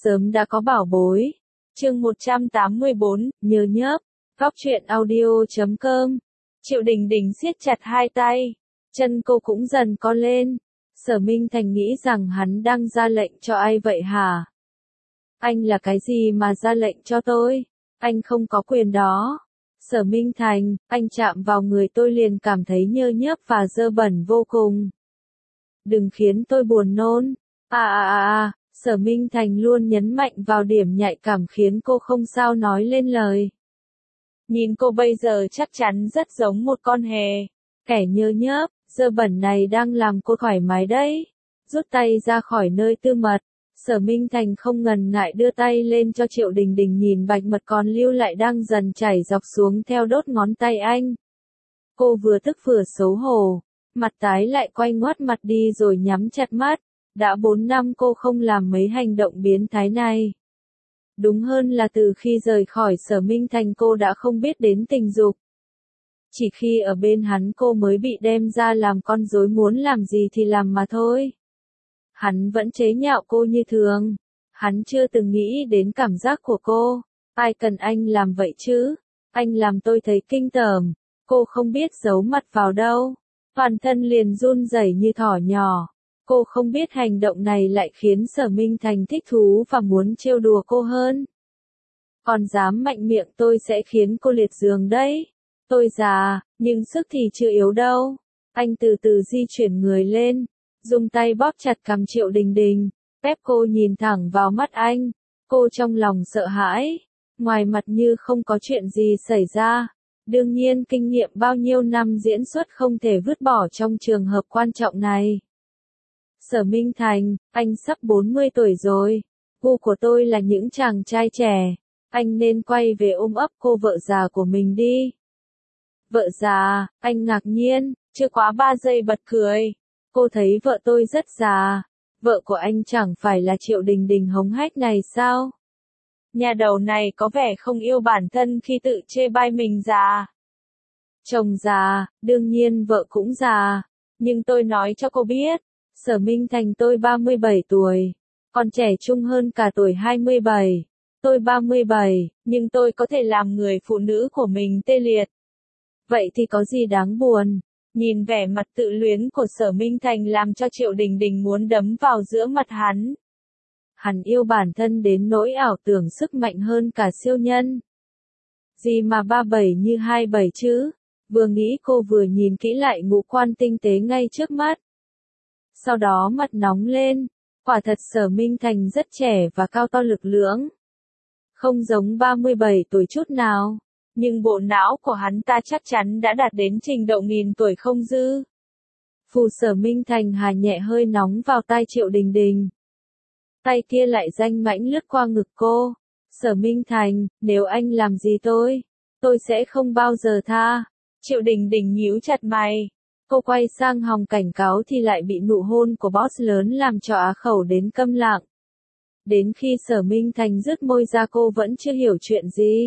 Sớm đã có bảo bối. Chương 184, nhớ nhớp. Góc truyện audio.com. Triệu Đình Đình siết chặt hai tay. Chân cô cũng dần co lên. Sở Minh Thành nghĩ rằng hắn đang ra lệnh cho ai vậy hả? Anh là cái gì mà ra lệnh cho tôi? Anh không có quyền đó. Sở Minh Thành, anh chạm vào người tôi liền cảm thấy nhơ nhớp và dơ bẩn vô cùng. Đừng khiến tôi buồn nôn. Sở Minh Thành luôn nhấn mạnh vào điểm nhạy cảm khiến cô không sao nói lên lời. Nhìn cô bây giờ chắc chắn rất giống một con hề. Kẻ nhơ nhớp, dơ bẩn này đang làm cô thoải mái đấy. Rút tay ra khỏi nơi tư mật. Sở Minh Thành không ngần ngại đưa tay lên cho Triệu Đình Đình nhìn bạch mật còn lưu lại đang dần chảy dọc xuống theo đốt ngón tay anh. Cô vừa tức vừa xấu hổ. Mặt tái lại quay ngoắt mặt đi rồi nhắm chặt mắt. Đã 4 năm cô không làm mấy hành động biến thái này. Đúng hơn là từ khi rời khỏi Sở Minh Thành cô đã không biết đến tình dục. Chỉ khi ở bên hắn cô mới bị đem ra làm con rối, muốn làm gì thì làm mà thôi. Hắn vẫn chế nhạo cô như thường. Hắn chưa từng nghĩ đến cảm giác của cô. Ai cần anh làm vậy chứ? Anh làm tôi thấy kinh tởm. Cô không biết giấu mặt vào đâu. Toàn thân liền run rẩy như thỏ nhỏ. Cô không biết hành động này lại khiến Sở Minh Thành thích thú và muốn trêu đùa cô hơn. Còn dám mạnh miệng tôi sẽ khiến cô liệt giường đấy. Tôi già, nhưng sức thì chưa yếu đâu. Anh từ từ di chuyển người lên, dùng tay bóp chặt cằm Triệu Đình Đình, ép cô nhìn thẳng vào mắt anh. Cô trong lòng sợ hãi, ngoài mặt như không có chuyện gì xảy ra. Đương nhiên kinh nghiệm bao nhiêu năm diễn xuất không thể vứt bỏ trong trường hợp quan trọng này. Sở Minh Thành, anh sắp 40 tuổi rồi. Gu của tôi là những chàng trai trẻ. Anh nên quay về ôm ấp cô vợ già của mình đi. Vợ già, anh ngạc nhiên, chưa quá 3 giây bật cười. Cô thấy vợ tôi rất già. Vợ của anh chẳng phải là Triệu Đình Đình hống hách này sao? Nhà đầu này có vẻ không yêu bản thân khi tự chê bai mình già. Chồng già, đương nhiên vợ cũng già. Nhưng tôi nói cho cô biết. Sở Minh Thành tôi 37 tuổi, còn trẻ trung hơn cả tuổi 27. Tôi 37, nhưng tôi có thể làm người phụ nữ của mình tê liệt. Vậy thì có gì đáng buồn? Nhìn vẻ mặt tự luyến của Sở Minh Thành làm cho Triệu Đình Đình muốn đấm vào giữa mặt hắn. Hắn yêu bản thân đến nỗi ảo tưởng sức mạnh hơn cả siêu nhân. Gì mà 37 như 27 chứ? Vừa nghĩ cô vừa nhìn kỹ lại ngũ quan tinh tế ngay trước mắt. Sau đó mặt nóng lên, quả thật Sở Minh Thành rất trẻ và cao to lực lưỡng. Không giống 37 tuổi chút nào, nhưng bộ não của hắn ta chắc chắn đã đạt đến trình độ nghìn tuổi không dư. Phù Sở Minh Thành hà nhẹ hơi nóng vào tai Triệu Đình Đình. Tay kia lại danh mãnh lướt qua ngực cô. Sở Minh Thành, nếu anh làm gì tôi sẽ không bao giờ tha. Triệu Đình Đình nhíu chặt mày. Cô quay sang Hồng cảnh cáo thì lại bị nụ hôn của boss lớn làm cho á khẩu đến câm lặng. Đến khi Sở Minh Thành rứt môi ra cô vẫn chưa hiểu chuyện gì.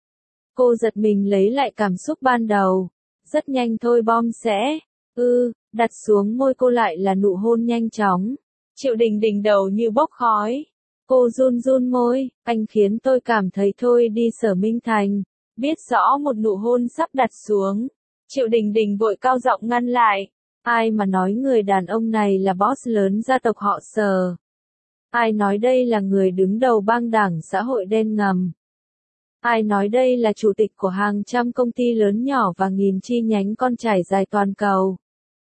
Cô giật mình lấy lại cảm xúc ban đầu. Rất nhanh thôi bom sẽ. Đặt xuống môi cô lại là nụ hôn nhanh chóng. Triệu Đình Đình đầu như bốc khói. Cô run run môi, anh khiến tôi cảm thấy thôi đi Sở Minh Thành. Biết rõ một nụ hôn sắp đặt xuống. Triệu Đình Đình vội cao giọng ngăn lại. Ai mà nói người đàn ông này là boss lớn gia tộc họ Sở? Ai nói đây là người đứng đầu bang đảng xã hội đen ngầm? Ai nói đây là chủ tịch của hàng trăm công ty lớn nhỏ và nghìn chi nhánh con trải dài toàn cầu?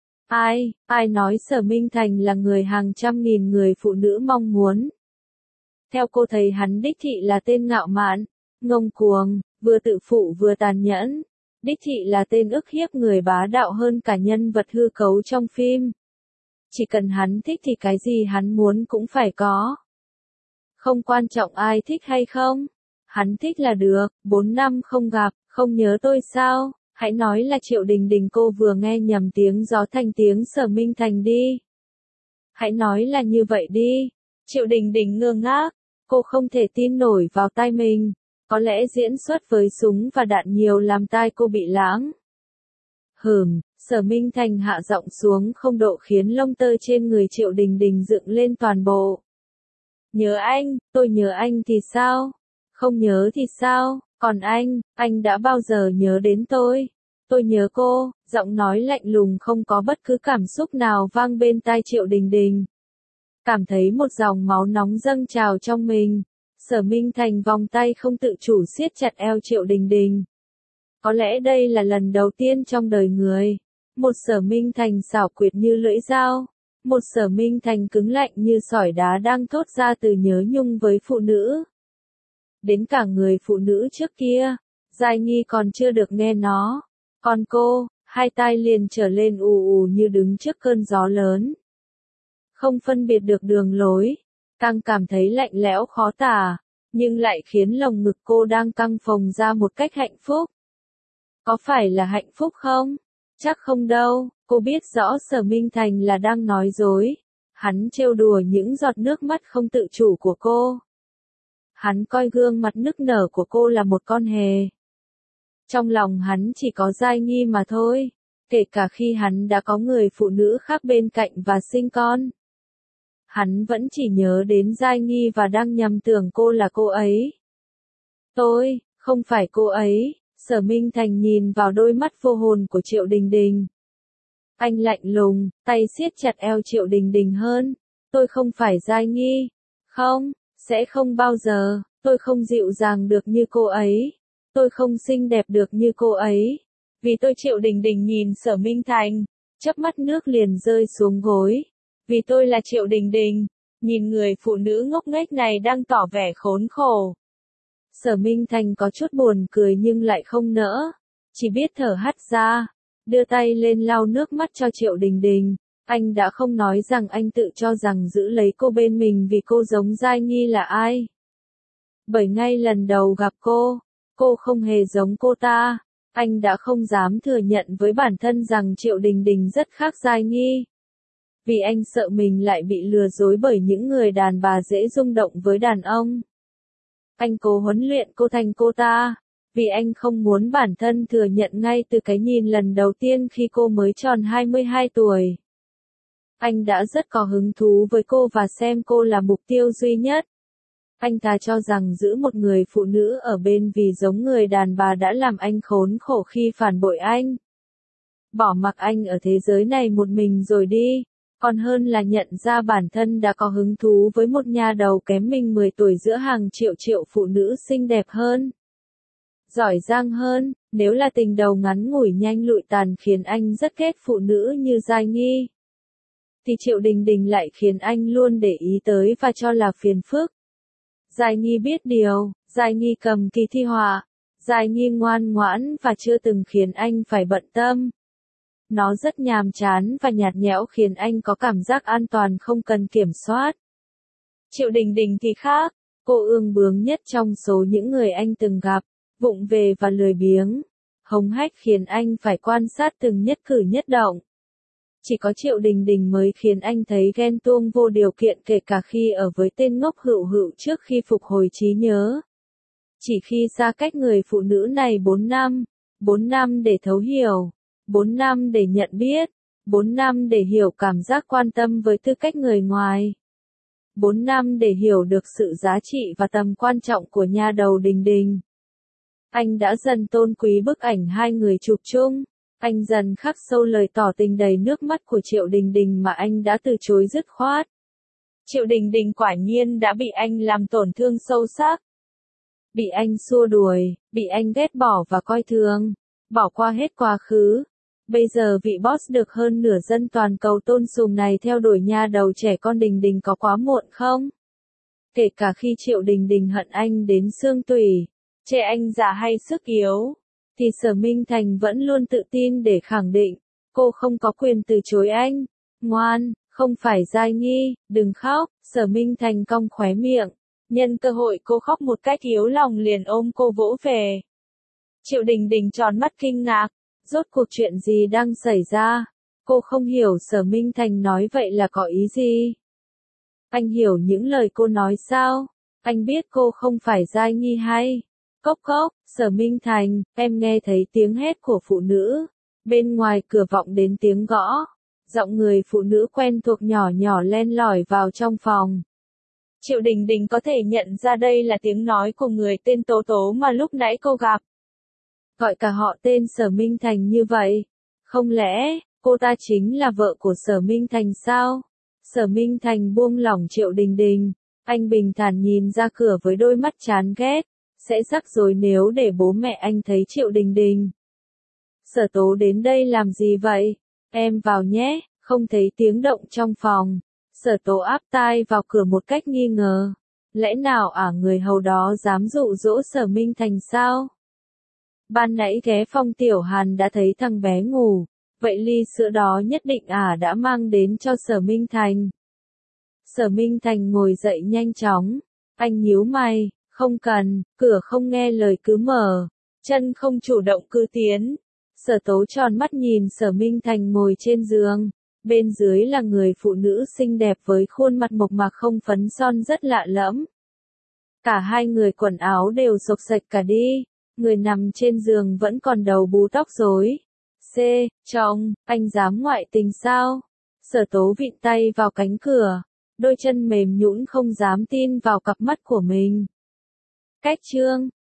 Ai nói Sở Minh Thành là người hàng trăm nghìn người phụ nữ mong muốn? Theo cô thấy hắn đích thị là tên ngạo mạn, ngông cuồng, vừa tự phụ vừa tàn nhẫn. Đích thị là tên ức hiếp người bá đạo hơn cả nhân vật hư cấu trong phim. Chỉ cần hắn thích thì cái gì hắn muốn cũng phải có. Không quan trọng ai thích hay không. Hắn thích là được. 4 năm không gặp, không nhớ tôi sao? Hãy nói là Triệu Đình Đình. Cô vừa nghe nhầm tiếng gió thành tiếng Sở Minh Thành đi. Hãy nói là như vậy đi. Triệu Đình Đình ngơ ngác. Cô không thể tin nổi vào tai mình. Có lẽ diễn xuất với súng và đạn nhiều làm tai cô bị lãng. Sở Minh Thành hạ giọng xuống không độ khiến lông tơ trên người Triệu Đình Đình dựng lên toàn bộ. Nhớ anh, tôi nhớ anh thì sao? Không nhớ thì sao? Còn anh đã bao giờ nhớ đến tôi? Tôi nhớ cô, giọng nói lạnh lùng không có bất cứ cảm xúc nào vang bên tai Triệu Đình Đình. Cảm thấy một dòng máu nóng dâng trào trong mình. Sở Minh Thành vòng tay không tự chủ siết chặt eo Triệu Đình Đình. Có lẽ đây là lần đầu tiên trong đời người. Một Sở Minh Thành xảo quyệt như lưỡi dao. Một Sở Minh Thành cứng lạnh như sỏi đá đang thốt ra từ nhớ nhung với phụ nữ. Đến cả người phụ nữ trước kia, Giai Nghi còn chưa được nghe nó. Còn cô, hai tai liền trở lên ù ù như đứng trước cơn gió lớn. Không phân biệt được đường lối, càng cảm thấy lạnh lẽo khó tả, nhưng lại khiến lồng ngực cô đang căng phồng ra một cách hạnh phúc. Có phải là hạnh phúc không? Chắc không đâu, cô biết rõ Sở Minh Thành là đang nói dối. Hắn trêu đùa những giọt nước mắt không tự chủ của cô. Hắn coi gương mặt nức nở của cô là một con hề. Trong lòng hắn chỉ có Giai Nghi mà thôi, kể cả khi hắn đã có người phụ nữ khác bên cạnh và sinh con. Hắn vẫn chỉ nhớ đến Giai Nghi và đang nhầm tưởng cô là cô ấy. Tôi, không phải cô ấy. Sở Minh Thành nhìn vào đôi mắt vô hồn của Triệu Đình Đình. Anh lạnh lùng, tay siết chặt eo Triệu Đình Đình hơn. Tôi không phải Giai Nghi. Không, sẽ không bao giờ. Tôi không dịu dàng được như cô ấy. Tôi không xinh đẹp được như cô ấy. Vì tôi Triệu Đình Đình nhìn Sở Minh Thành, chớp mắt nước liền rơi xuống gối. Vì tôi là Triệu Đình Đình, nhìn người phụ nữ ngốc nghếch này đang tỏ vẻ khốn khổ. Sở Minh Thành có chút buồn cười nhưng lại không nỡ, chỉ biết thở hắt ra, đưa tay lên lau nước mắt cho Triệu Đình Đình. Anh đã không nói rằng anh tự cho rằng giữ lấy cô bên mình vì cô giống Giai Nghi là ai. Bởi ngay lần đầu gặp cô không hề giống cô ta. Anh đã không dám thừa nhận với bản thân rằng Triệu Đình Đình rất khác Giai Nghi. Vì anh sợ mình lại bị lừa dối bởi những người đàn bà dễ rung động với đàn ông. Anh cố huấn luyện cô thành cô ta, vì anh không muốn bản thân thừa nhận ngay từ cái nhìn lần đầu tiên khi cô mới tròn 22 tuổi. Anh đã rất có hứng thú với cô và xem cô là mục tiêu duy nhất. Anh ta cho rằng giữ một người phụ nữ ở bên vì giống người đàn bà đã làm anh khốn khổ khi phản bội anh. Bỏ mặc anh ở thế giới này một mình rồi đi, còn hơn là nhận ra bản thân đã có hứng thú với một nha đầu kém mình 10 tuổi giữa hàng triệu triệu phụ nữ xinh đẹp hơn, giỏi giang hơn. Nếu là tình đầu ngắn ngủi nhanh lụi tàn khiến anh rất ghét phụ nữ như Giai Nghi, thì Triệu Đình Đình lại khiến anh luôn để ý tới và cho là phiền phức. Giai Nghi biết điều, Giai Nghi cầm kỳ thi họa, Giai Nghi ngoan ngoãn và chưa từng khiến anh phải bận tâm. Nó rất nhàm chán và nhạt nhẽo khiến anh có cảm giác an toàn không cần kiểm soát. Triệu Đình Đình thì khác, cô ương bướng nhất trong số những người anh từng gặp, vụng về và lười biếng, hống hách khiến anh phải quan sát từng nhất cử nhất động. Chỉ có Triệu Đình Đình mới khiến anh thấy ghen tuông vô điều kiện kể cả khi ở với tên ngốc Hựu Hựu trước khi phục hồi trí nhớ. Chỉ khi xa cách người phụ nữ này 4 năm để thấu hiểu, 4 năm để nhận biết, 4 năm để hiểu cảm giác quan tâm với tư cách người ngoài. 4 năm để hiểu được sự giá trị và tầm quan trọng của nha đầu Đình Đình. Anh đã dần tôn quý bức ảnh hai người chụp chung. Anh dần khắc sâu lời tỏ tình đầy nước mắt của Triệu Đình Đình mà anh đã từ chối dứt khoát. Triệu Đình Đình quả nhiên đã bị anh làm tổn thương sâu sắc. Bị anh xua đuổi, bị anh ghét bỏ và coi thường, bỏ qua hết quá khứ. Bây giờ vị boss được hơn nửa dân toàn cầu tôn sùng này theo đuổi nha đầu trẻ con Đình Đình có quá muộn không? Kể cả khi Triệu Đình Đình hận anh đến xương tủy, chê anh già hay sức yếu, thì Sở Minh Thành vẫn luôn tự tin để khẳng định, cô không có quyền từ chối anh. Ngoan, không phải Giai Nghi, đừng khóc. Sở Minh Thành cong khóe miệng, nhân cơ hội cô khóc một cách yếu lòng liền ôm cô vỗ về. Triệu Đình Đình tròn mắt kinh ngạc, rốt cuộc chuyện gì đang xảy ra? Cô không hiểu Sở Minh Thành nói vậy là có ý gì. Anh hiểu những lời cô nói sao? Anh biết cô không phải Giai Nghi hay? Cốc cốc, Sở Minh Thành, em nghe thấy tiếng hét của phụ nữ. Bên ngoài cửa vọng đến tiếng gõ. Giọng người phụ nữ quen thuộc nhỏ nhỏ len lỏi vào trong phòng. Triệu Đình Đình có thể nhận ra đây là tiếng nói của người tên Tố Tố mà lúc nãy cô gặp. Gọi cả họ tên Sở Minh Thành như vậy. Không lẽ, cô ta chính là vợ của Sở Minh Thành sao? Sở Minh Thành buông lỏng Triệu Đình Đình. Anh bình thản nhìn ra cửa với đôi mắt chán ghét. Sẽ rắc rối nếu để bố mẹ anh thấy Triệu Đình Đình. Sở Tố đến đây làm gì vậy? Em vào nhé, không thấy tiếng động trong phòng. Sở Tố áp tai vào cửa một cách nghi ngờ. Lẽ nào người hầu đó dám dụ dỗ Sở Minh Thành sao? Ban nãy ghé phòng Tiểu Hàn đã thấy thằng bé ngủ. Vậy ly sữa đó nhất định đã mang đến cho Sở Minh Thành. Sở Minh Thành ngồi dậy nhanh chóng. Anh nhíu mày, không cần, cửa không nghe lời cứ mở. Chân không chủ động cứ tiến. Sở Tố tròn mắt nhìn Sở Minh Thành ngồi trên giường. Bên dưới là người phụ nữ xinh đẹp với khuôn mặt mộc mạc không phấn son rất lạ lẫm. Cả hai người quần áo đều xộc xệch cả đi. Người nằm trên giường vẫn còn đầu bú tóc rối. Chồng, anh dám ngoại tình sao? Sở Tố vịn tay vào cánh cửa. Đôi chân mềm nhũn không dám tin vào cặp mắt của mình. Cách chương